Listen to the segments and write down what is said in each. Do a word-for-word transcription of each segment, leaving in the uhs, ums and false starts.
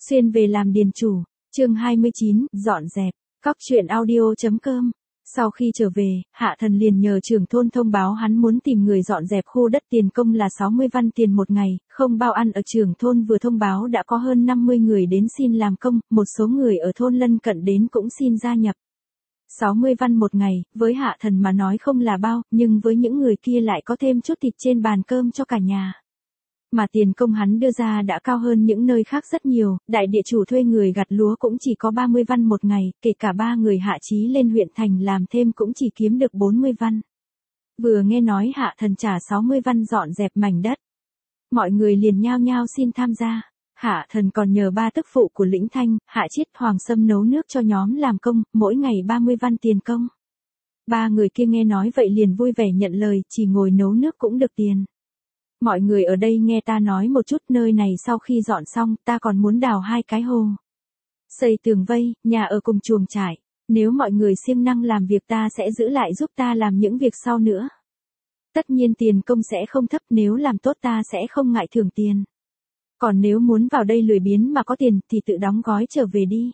Xuyên về làm điền chủ, chương hai mươi chín, dọn dẹp, cóc truyện audio.com. Sau khi trở về, Hạ Thần liền nhờ trưởng thôn thông báo hắn muốn tìm người dọn dẹp khu đất, tiền công là sáu mươi văn tiền một ngày, không bao ăn. Ở trưởng thôn vừa thông báo đã có hơn năm mươi người đến xin làm công, một số người ở thôn lân cận đến cũng xin gia nhập. sáu mươi văn một ngày, với Hạ Thần mà nói không là bao, nhưng với những người kia lại có thêm chút thịt trên bàn cơm cho cả nhà. Mà tiền công hắn đưa ra đã cao hơn những nơi khác rất nhiều, đại địa chủ thuê người gặt lúa cũng chỉ có ba mươi văn một ngày, kể cả ba người Hạ Chí lên huyện thành làm thêm cũng chỉ kiếm được bốn mươi văn. Vừa nghe nói Hạ Thần trả sáu mươi văn dọn dẹp mảnh đất, mọi người liền nhao nhao xin tham gia. Hạ Thần còn nhờ ba tức phụ của Lĩnh Thanh, Hạ Chiết, Hoàng Sâm nấu nước cho nhóm làm công, mỗi ngày ba mươi văn tiền công. Ba người kia nghe nói vậy liền vui vẻ nhận lời, chỉ ngồi nấu nước cũng được tiền. Mọi người ở đây nghe ta nói một chút, nơi này sau khi dọn xong, ta còn muốn đào hai cái hồ, xây tường vây, nhà ở cùng chuồng trại. Nếu mọi người siêng năng làm việc ta sẽ giữ lại giúp ta làm những việc sau nữa. Tất nhiên tiền công sẽ không thấp, nếu làm tốt ta sẽ không ngại thưởng tiền. Còn nếu muốn vào đây lười biếng mà có tiền thì tự đóng gói trở về đi.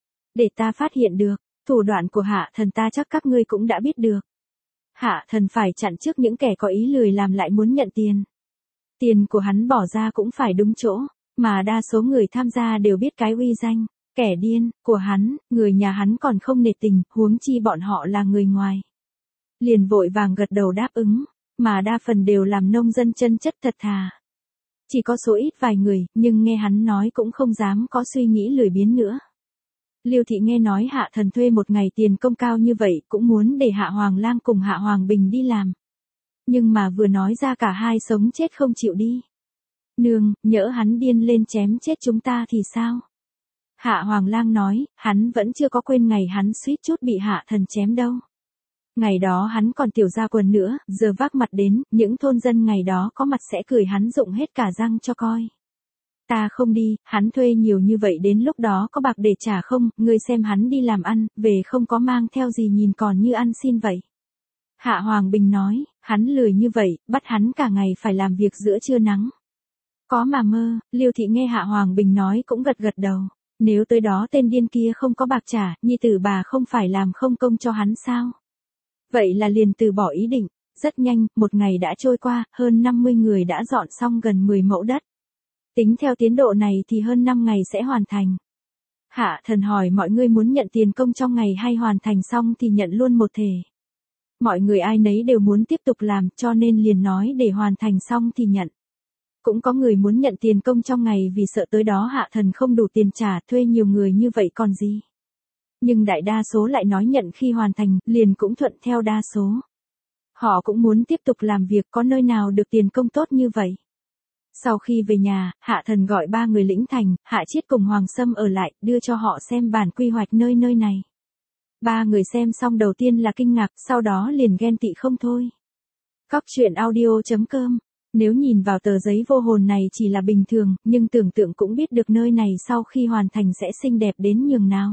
Để ta phát hiện được, thủ đoạn của Hạ Thần ta chắc các ngươi cũng đã biết được. Hạ Thần phải chặn trước những kẻ có ý lười làm lại muốn nhận tiền. Tiền của hắn bỏ ra cũng phải đúng chỗ, mà đa số người tham gia đều biết cái uy danh, kẻ điên, của hắn, người nhà hắn còn không nể tình, huống chi bọn họ là người ngoài. Liền vội vàng gật đầu đáp ứng, mà đa phần đều làm nông dân chân chất thật thà. Chỉ có số ít vài người, nhưng nghe hắn nói cũng không dám có suy nghĩ lười biếng nữa. Liêu Thị nghe nói Hạ Thần thuê một ngày tiền công cao như vậy, cũng muốn để Hạ Hoàng Lang cùng Hạ Hoàng Bình đi làm. Nhưng mà vừa nói ra cả hai sống chết không chịu đi. Nương, nhỡ hắn điên lên chém chết chúng ta thì sao? Hạ Hoàng Lang nói, hắn vẫn chưa có quên ngày hắn suýt chút bị Hạ Thần chém đâu. Ngày đó hắn còn tiểu ra quần nữa, giờ vác mặt đến, những thôn dân ngày đó có mặt sẽ cười hắn rụng hết cả răng cho coi. Ta không đi, hắn thuê nhiều như vậy đến lúc đó có bạc để trả không, ngươi xem hắn đi làm ăn, về không có mang theo gì nhìn còn như ăn xin vậy. Hạ Hoàng Bình nói, hắn lười như vậy, bắt hắn cả ngày phải làm việc giữa trưa nắng. Có mà mơ. Liêu Thị nghe Hạ Hoàng Bình nói cũng gật gật đầu. Nếu tới đó tên điên kia không có bạc trả, nhi tử bà không phải làm không công cho hắn sao? Vậy là liền từ bỏ ý định. Rất nhanh, một ngày đã trôi qua, hơn năm mươi người đã dọn xong gần mười mẫu đất. Tính theo tiến độ này thì hơn năm ngày sẽ hoàn thành. Hạ Thần hỏi mọi người muốn nhận tiền công trong ngày hay hoàn thành xong thì nhận luôn một thể. Mọi người ai nấy đều muốn tiếp tục làm, cho nên liền nói để hoàn thành xong thì nhận. Cũng có người muốn nhận tiền công trong ngày vì sợ tới đó Hạ Thần không đủ tiền trả, thuê nhiều người như vậy còn gì. Nhưng đại đa số lại nói nhận khi hoàn thành, liền cũng thuận theo đa số. Họ cũng muốn tiếp tục làm việc, có nơi nào được tiền công tốt như vậy. Sau khi về nhà, Hạ Thần gọi ba người Lĩnh Thành, Hạ Chiết cùng Hoàng Sâm ở lại, đưa cho họ xem bản quy hoạch nơi nơi này. Ba người xem xong đầu tiên là kinh ngạc, sau đó liền ghen tị không thôi. Cóc truyện audio.com. Nếu nhìn vào tờ giấy vô hồn này chỉ là bình thường, nhưng tưởng tượng cũng biết được nơi này sau khi hoàn thành sẽ xinh đẹp đến nhường nào.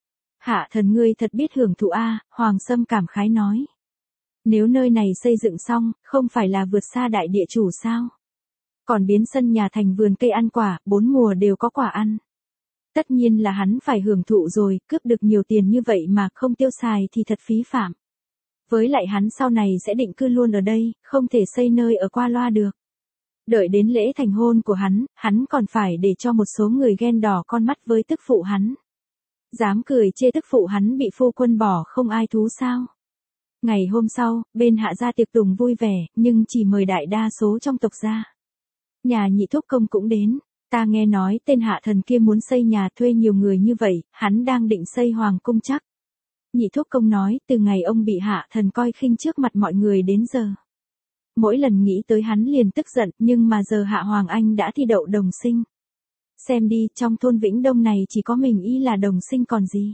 Hạ Thần ngươi thật biết hưởng thụ a, Hoàng Sâm cảm khái nói. Nếu nơi này xây dựng xong, không phải là vượt xa đại địa chủ sao? Còn biến sân nhà thành vườn cây ăn quả, bốn mùa đều có quả ăn. Tất nhiên là hắn phải hưởng thụ rồi, cướp được nhiều tiền như vậy mà không tiêu xài thì thật phí phạm. Với lại hắn sau này sẽ định cư luôn ở đây, không thể xây nơi ở qua loa được. Đợi đến lễ thành hôn của hắn, hắn còn phải để cho một số người ghen đỏ con mắt với tức phụ hắn. Dám cười chê tức phụ hắn bị phu quân bỏ không ai thú sao. Ngày hôm sau, bên Hạ gia tiệc tùng vui vẻ, nhưng chỉ mời đại đa số trong tộc gia. Nhà Nhị Thúc Công cũng đến. Ta nghe nói tên Hạ Thần kia muốn xây nhà thuê nhiều người như vậy, hắn đang định xây hoàng cung chắc. Nhị Thúc Công nói, từ ngày ông bị Hạ Thần coi khinh trước mặt mọi người đến giờ. Mỗi lần nghĩ tới hắn liền tức giận, nhưng mà giờ Hạ Hoàng Anh đã thi đậu đồng sinh. Xem đi, trong thôn Vĩnh Đông này chỉ có mình y là đồng sinh còn gì.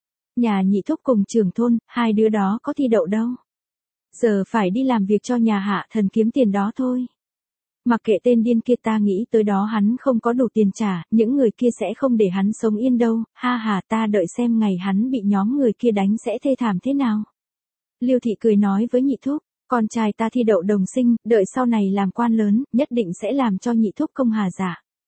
Nhà Nhị Thúc cùng trưởng thôn, hai đứa đó có thi đậu đâu. Giờ phải đi làm việc cho nhà Hạ Thần kiếm tiền đó thôi. Mặc kệ tên điên kia, ta nghĩ tới đó hắn không có đủ tiền trả, những người kia sẽ không để hắn sống yên đâu, ha ha, ta đợi xem ngày hắn bị nhóm người kia đánh sẽ thê thảm thế nào. Liêu Thị cười nói với Nhị Thúc, con trai ta thi đậu đồng sinh, đợi sau này làm quan lớn, nhất định sẽ làm cho Nhị Thúc Công hà dạ.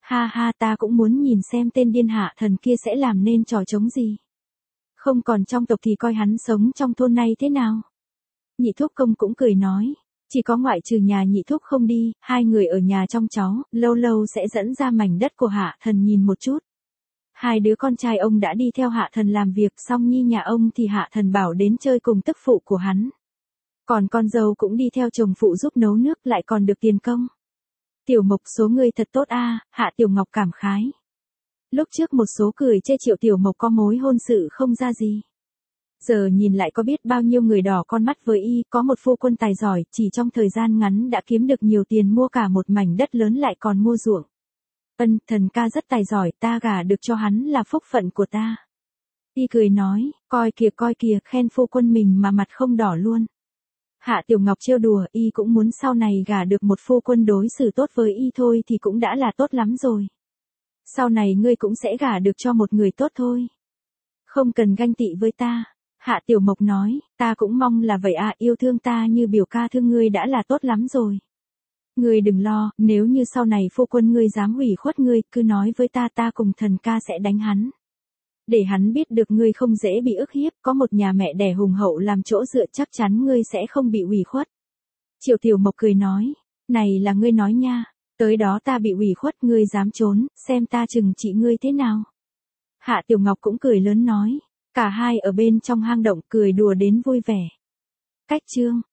Ha ha, ta cũng muốn nhìn xem tên điên Hạ Thần kia sẽ làm nên trò trống gì. Không còn trong tộc thì coi hắn sống trong thôn này thế nào. Nhị thúc công cũng cười nói, chỉ có ngoại trừ nhà nhị thúc không đi, hai người ở nhà trong cháu, lâu lâu sẽ dẫn ra mảnh đất của Hạ Thần nhìn một chút. Hai đứa con trai ông đã đi theo Hạ Thần làm việc, xong nhi nhà ông thì Hạ Thần bảo đến chơi cùng tức phụ của hắn. Còn con dâu cũng đi theo chồng phụ giúp nấu nước, lại còn được tiền công. Tiểu Mộc, số ngươi thật tốt a, Hạ Tiểu Ngọc cảm khái. Lúc trước một số cười chê Triệu Tiểu Mộc có mối hôn sự không ra gì. Giờ nhìn lại có biết bao nhiêu người đỏ con mắt với y, có một phu quân tài giỏi, chỉ trong thời gian ngắn đã kiếm được nhiều tiền mua cả một mảnh đất lớn lại còn mua ruộng. Ân, thần ca rất tài giỏi, ta gả được cho hắn là phúc phận của ta. Y cười nói, coi kìa coi kìa, khen phu quân mình mà mặt không đỏ luôn. Hạ Tiểu Ngọc trêu đùa, y cũng muốn sau này gả được một phu quân đối xử tốt với y thôi thì cũng đã là tốt lắm rồi. Sau này ngươi cũng sẽ gả được cho một người tốt thôi. Không cần ganh tị với ta. Hạ Tiểu Mộc nói, ta cũng mong là vậy à, yêu thương ta như biểu ca thương ngươi đã là tốt lắm rồi. Ngươi đừng lo, nếu như sau này phu quân ngươi dám ủy khuất ngươi, cứ nói với ta, ta cùng thần ca sẽ đánh hắn. Để hắn biết được ngươi không dễ bị ức hiếp, có một nhà mẹ đẻ hùng hậu làm chỗ dựa, chắc chắn ngươi sẽ không bị ủy khuất. Triệu Tiểu Mộc cười nói, này là ngươi nói nha, tới đó ta bị ủy khuất ngươi dám trốn, xem ta trừng trị ngươi thế nào. Hạ Tiểu Ngọc cũng cười lớn nói, cả hai ở bên trong hang động cười đùa đến vui vẻ. Cách chương